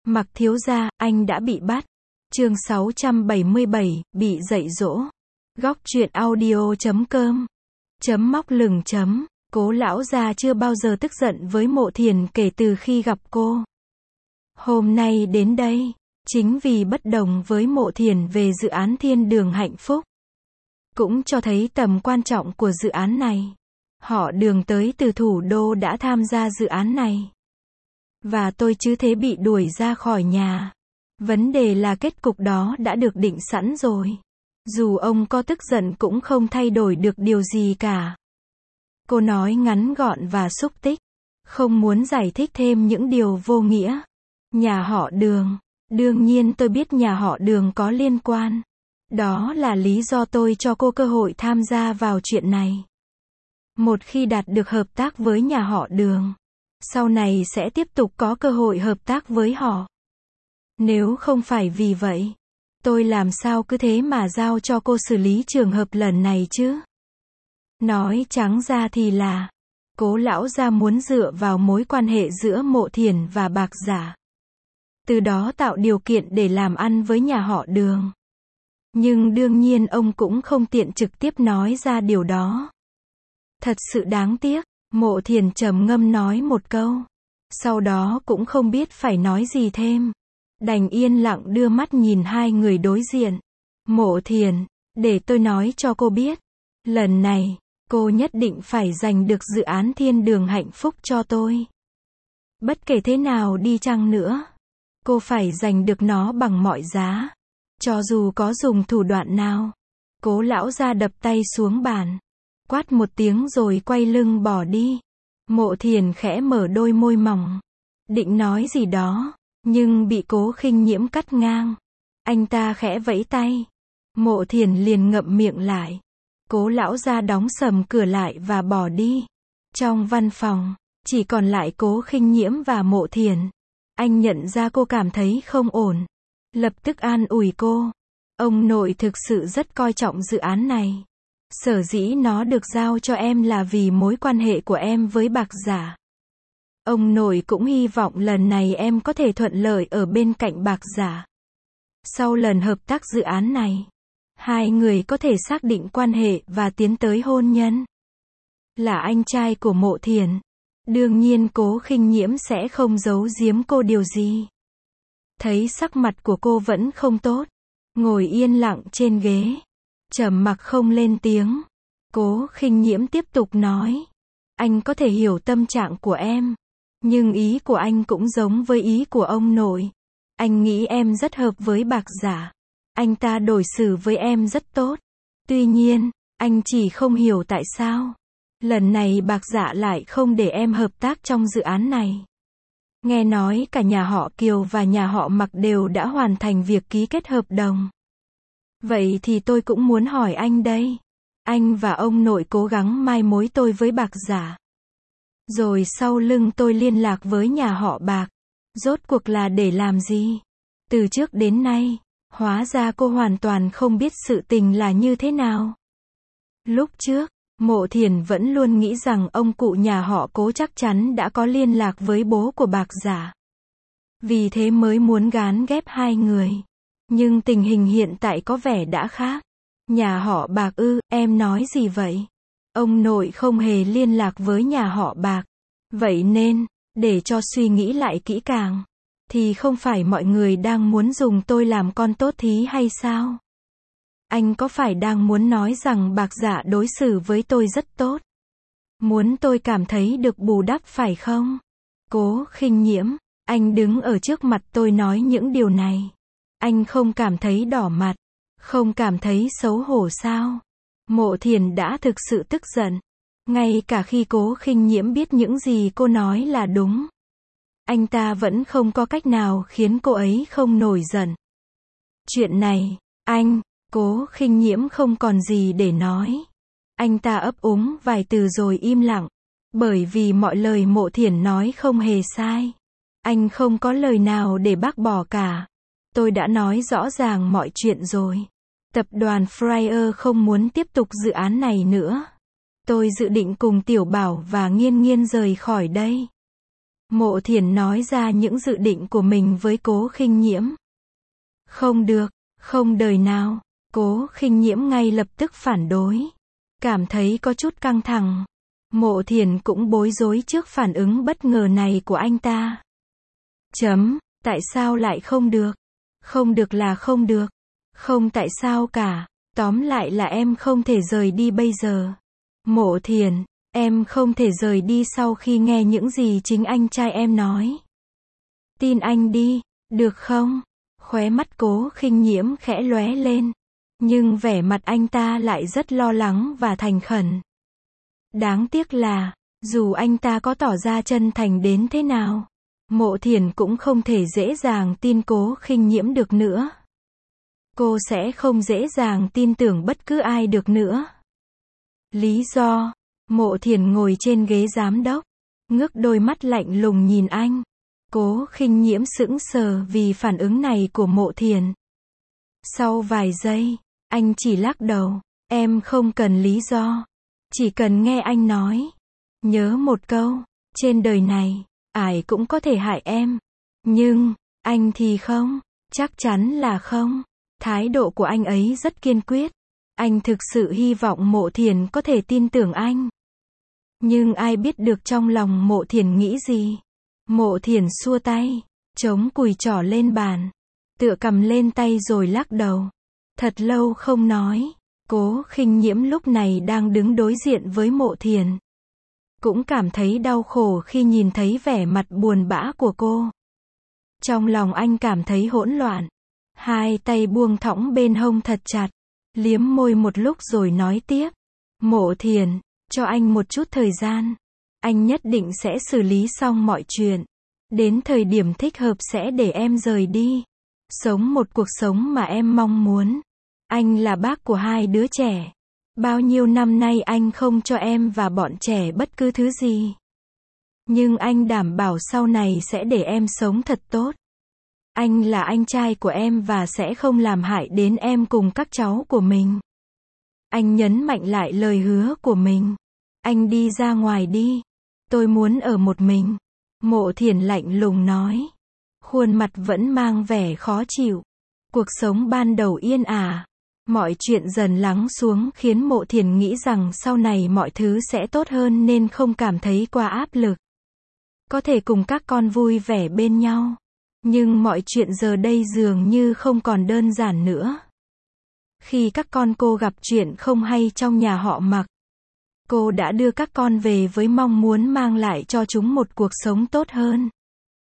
Mặc thiếu gia, anh đã bị bắt. Chương 677, bị dạy dỗ. Góc truyện audio.com. Móc lửng. Cố lão gia chưa bao giờ tức giận với Mộ Thiền kể từ khi gặp cô. Hôm nay đến đây, chính vì bất đồng với Mộ Thiền về dự án Thiên Đường Hạnh Phúc. Cũng cho thấy tầm quan trọng của dự án này. Họ Đường tới từ thủ đô đã tham gia dự án này. Và tôi chứ thế bị đuổi ra khỏi nhà. Vấn đề là kết cục đó đã được định sẵn rồi. Dù ông có tức giận cũng không thay đổi được điều gì cả. Cô nói ngắn gọn và xúc tích. Không muốn giải thích thêm những điều vô nghĩa. Nhà họ Đường. Đương nhiên tôi biết nhà họ Đường có liên quan. Đó là lý do tôi cho cô cơ hội tham gia vào chuyện này. Một khi đạt được hợp tác với nhà họ Đường, sau này sẽ tiếp tục có cơ hội hợp tác với họ. Nếu không phải vì vậy, tôi làm sao cứ thế mà giao cho cô xử lý trường hợp lần này chứ? Nói trắng ra thì là, Cố lão gia muốn dựa vào mối quan hệ giữa Mộ Thiền và Bạc Giả. Từ đó tạo điều kiện để làm ăn với nhà họ Đường. Nhưng đương nhiên ông cũng không tiện trực tiếp nói ra điều đó. Thật sự đáng tiếc, Mộ Thiền trầm ngâm nói một câu. Sau đó cũng không biết phải nói gì thêm. Đành yên lặng đưa mắt nhìn hai người đối diện. Mộ Thiền, để tôi nói cho cô biết. Lần này, cô nhất định phải giành được dự án Thiên Đường Hạnh Phúc cho tôi. Bất kể thế nào đi chăng nữa, cô phải giành được nó bằng mọi giá. Cho dù có dùng thủ đoạn nào. Cố lão gia đập tay xuống bàn. Quát một tiếng rồi quay lưng bỏ đi. Mộ Thiền khẽ mở đôi môi mỏng. Định nói gì đó, nhưng bị Cố Khinh Nhiễm cắt ngang. Anh ta khẽ vẫy tay. Mộ Thiền liền ngậm miệng lại. Cố lão gia đóng sầm cửa lại và bỏ đi. Trong văn phòng, chỉ còn lại Cố Khinh Nhiễm và Mộ Thiền. Anh nhận ra cô cảm thấy không ổn. Lập tức an ủi cô. Ông nội thực sự rất coi trọng dự án này. Sở dĩ nó được giao cho em là vì mối quan hệ của em với Bạc Giả. Ông nội cũng hy vọng lần này em có thể thuận lợi ở bên cạnh Bạc Giả. Sau lần hợp tác dự án này, hai người có thể xác định quan hệ và tiến tới hôn nhân. Là anh trai của Mộ Thiền. Đương nhiên Cố Khinh Nhiễm sẽ không giấu giếm cô điều gì. Thấy sắc mặt của cô vẫn không tốt. Ngồi yên lặng trên ghế. Trầm mặc không lên tiếng. Cố Khinh Nhiễm tiếp tục nói. Anh có thể hiểu tâm trạng của em. Nhưng ý của anh cũng giống với ý của ông nội. Anh nghĩ em rất hợp với Bạc Giả. Anh ta đối xử với em rất tốt. Tuy nhiên, anh chỉ không hiểu tại sao. Lần này Bạc Giả lại không để em hợp tác trong dự án này. Nghe nói cả nhà họ Kiều và nhà họ Mặc đều đã hoàn thành việc ký kết hợp đồng. Vậy thì tôi cũng muốn hỏi anh đây. Anh và ông nội cố gắng mai mối tôi với Bạc Giả. Rồi sau lưng tôi liên lạc với nhà họ Bạc. Rốt cuộc là để làm gì? Từ trước đến nay, hóa ra cô hoàn toàn không biết sự tình là như thế nào. Lúc trước, Mộ Thiền vẫn luôn nghĩ rằng ông cụ nhà họ Cố chắc chắn đã có liên lạc với bố của Bạc Giả. Vì thế mới muốn gán ghép hai người. Nhưng tình hình hiện tại có vẻ đã khác. Nhà họ Bạc ư, em nói gì vậy? Ông nội không hề liên lạc với nhà họ Bạc. Vậy nên, để cho suy nghĩ lại kỹ càng, thì không phải mọi người đang muốn dùng tôi làm con tốt thí hay sao? Anh có phải đang muốn nói rằng Bạc Giả đối xử với tôi rất tốt? Muốn tôi cảm thấy được bù đắp phải không? Cố Khinh Nhiễm, anh đứng ở trước mặt tôi nói những điều này. Anh không cảm thấy đỏ mặt, không cảm thấy xấu hổ sao? Mộ Thiền đã thực sự tức giận. Ngay cả khi Cố Khinh Nhiễm biết những gì cô nói là đúng, anh ta vẫn không có cách nào khiến cô ấy không nổi giận. Chuyện này, Cố Khinh Nhiễm không còn gì để nói. Anh ta ấp úng vài từ rồi im lặng. Bởi vì mọi lời Mộ Thiền nói không hề sai. Anh không có lời nào để bác bỏ cả. Tôi đã nói rõ ràng mọi chuyện rồi. Tập đoàn Fryer không muốn tiếp tục dự án này nữa. Tôi dự định cùng Tiểu Bảo và Nghiên Nghiên rời khỏi đây. Mộ Thiển nói ra những dự định của mình với Cố Khinh Nhiễm. Không được, không đời nào. Cố Khinh Nhiễm ngay lập tức phản đối. Cảm thấy có chút căng thẳng. Mộ Thiển cũng bối rối trước phản ứng bất ngờ này của anh ta. Tại sao lại không được? Không được là không được. Không tại sao cả. Tóm lại là em không thể rời đi bây giờ. Mộ Thiển, em không thể rời đi sau khi nghe những gì chính anh trai em nói. Tin anh đi, được không? Khóe mắt Cố Khinh Nhiễm khẽ lóe lên. Nhưng vẻ mặt anh ta lại rất lo lắng và thành khẩn. Đáng tiếc là, dù anh ta có tỏ ra chân thành đến thế nào, Mộ Thiển cũng không thể dễ dàng tin Cố Khinh Nhiễm được nữa. Cô sẽ không dễ dàng tin tưởng bất cứ ai được nữa. Lý do? Mộ Thiển ngồi trên ghế giám đốc, ngước đôi mắt lạnh lùng nhìn anh. Cố Khinh Nhiễm sững sờ vì phản ứng này của Mộ Thiển. Sau vài giây, anh chỉ lắc đầu. Em không cần lý do. Chỉ cần nghe anh nói. Nhớ một câu, trên đời này, ai cũng có thể hại em. Nhưng, anh thì không. Chắc chắn là không. Thái độ của anh ấy rất kiên quyết. Anh thực sự hy vọng Mộ Thiển có thể tin tưởng anh. Nhưng ai biết được trong lòng Mộ Thiển nghĩ gì. Mộ Thiển xua tay, chống cùi trỏ lên bàn, tựa cầm lên tay rồi lắc đầu. Thật lâu không nói. Cố Khinh Nhiễm lúc này đang đứng đối diện với Mộ Thiển. Cũng cảm thấy đau khổ khi nhìn thấy vẻ mặt buồn bã của cô. Trong lòng anh cảm thấy hỗn loạn. Hai tay buông thõng bên hông thật chặt. Liếm môi một lúc rồi nói tiếp. Mộ Thiển, cho anh một chút thời gian. Anh nhất định sẽ xử lý xong mọi chuyện. Đến thời điểm thích hợp sẽ để em rời đi. Sống một cuộc sống mà em mong muốn. Anh là bác của hai đứa trẻ. Bao nhiêu năm nay anh không cho em và bọn trẻ bất cứ thứ gì. Nhưng anh đảm bảo sau này sẽ để em sống thật tốt. Anh là anh trai của em và sẽ không làm hại đến em cùng các cháu của mình. Anh nhấn mạnh lại lời hứa của mình. Anh đi ra ngoài đi. Tôi muốn ở một mình. Mộ Thiển lạnh lùng nói. Khuôn mặt vẫn mang vẻ khó chịu. Cuộc sống ban đầu yên ả. Mọi chuyện dần lắng xuống khiến Mộ Thiển nghĩ rằng sau này mọi thứ sẽ tốt hơn nên không cảm thấy quá áp lực. Có thể cùng các con vui vẻ bên nhau. Nhưng mọi chuyện giờ đây dường như không còn đơn giản nữa. Khi các con cô gặp chuyện không hay trong nhà họ Mạc, cô đã đưa các con về với mong muốn mang lại cho chúng một cuộc sống tốt hơn.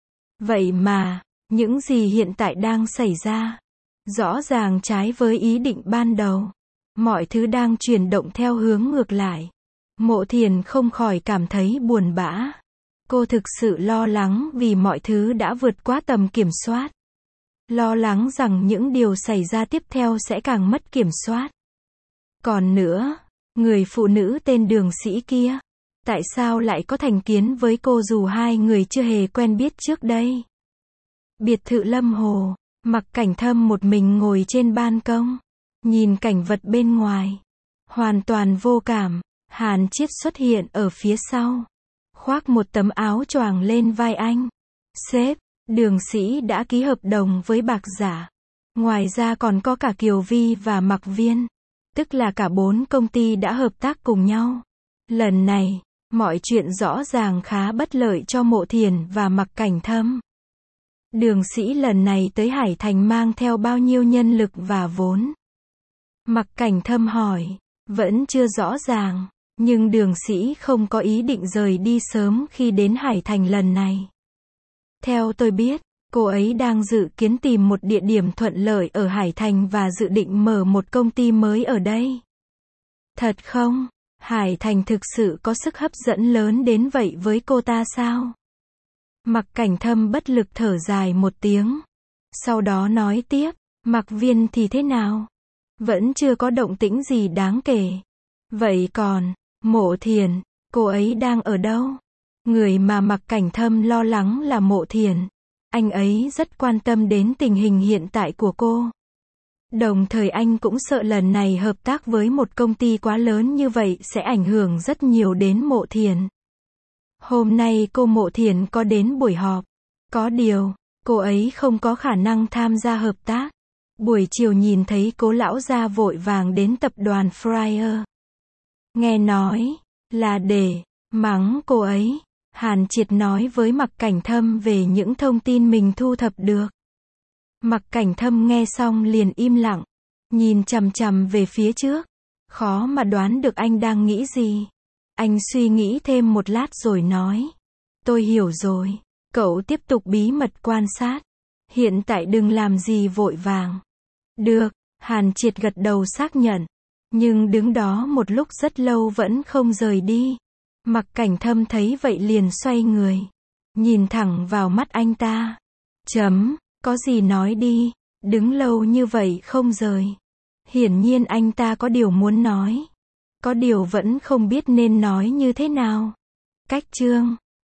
Vậy mà, những gì hiện tại đang xảy ra, rõ ràng trái với ý định ban đầu. Mọi thứ đang chuyển động theo hướng ngược lại. Mộ Thiển không khỏi cảm thấy buồn bã. Cô thực sự lo lắng vì mọi thứ đã vượt quá tầm kiểm soát. Lo lắng rằng những điều xảy ra tiếp theo sẽ càng mất kiểm soát. Còn nữa, người phụ nữ tên Đường Sĩ kia, tại sao lại có thành kiến với cô dù hai người chưa hề quen biết trước đây? Biệt thự Lâm Hồ, Mặc Cảnh Thâm một mình ngồi trên ban công, nhìn cảnh vật bên ngoài. Hoàn toàn vô cảm, Hàn Chiết xuất hiện ở phía sau. Khoác một tấm áo choàng lên vai anh. Sếp, Đường Sĩ đã ký hợp đồng với Bạc Giả. Ngoài ra còn có cả Kiều Vi và Mặc Viên. Tức là cả 4 công ty đã hợp tác cùng nhau. Lần này, mọi chuyện rõ ràng khá bất lợi cho Mộ Thiển và Mặc Cảnh Thâm. Đường Sĩ lần này tới Hải Thành mang theo bao nhiêu nhân lực và vốn? Mặc Cảnh Thâm hỏi. Vẫn chưa rõ ràng. Nhưng Đường Sĩ không có ý định rời đi sớm khi đến Hải Thành lần này. Theo tôi biết, cô ấy đang dự kiến tìm một địa điểm thuận lợi ở Hải Thành và dự định mở một công ty mới ở đây. Thật không? Hải Thành thực sự có sức hấp dẫn lớn đến vậy với cô ta sao? Mặc Cảnh Thâm bất lực thở dài một tiếng. Sau đó nói tiếp, Mặc Viên thì thế nào? Vẫn chưa có động tĩnh gì đáng kể. Vậy còn, Mộ Thiển, cô ấy đang ở đâu? Người mà Mặc Cảnh Thâm lo lắng là Mộ Thiển. Anh ấy rất quan tâm đến tình hình hiện tại của cô. Đồng thời anh cũng sợ lần này hợp tác với một công ty quá lớn như vậy sẽ ảnh hưởng rất nhiều đến Mộ Thiển. Hôm nay cô Mộ Thiển có đến buổi họp. Có điều, cô ấy không có khả năng tham gia hợp tác. Buổi chiều nhìn thấy Cố lão gia vội vàng đến tập đoàn Fryer. Nghe nói là để mắng cô ấy. Hàn Triệt nói với Mạc Cảnh Thâm về những thông tin mình thu thập được. Mạc Cảnh Thâm nghe xong liền im lặng, nhìn chằm chằm về phía trước. Khó mà đoán được anh đang nghĩ gì. Anh suy nghĩ thêm một lát rồi nói. Tôi hiểu rồi. Cậu tiếp tục bí mật quan sát. Hiện tại đừng làm gì vội vàng. Được, Hàn Triệt gật đầu xác nhận. Nhưng đứng đó một lúc rất lâu vẫn không rời đi. Mạc Cảnh Thâm thấy vậy liền xoay người. Nhìn thẳng vào mắt anh ta. Có gì nói đi. Đứng lâu như vậy không rời. Hiển nhiên anh ta có điều muốn nói. Có điều vẫn không biết nên nói như thế nào. Cách chương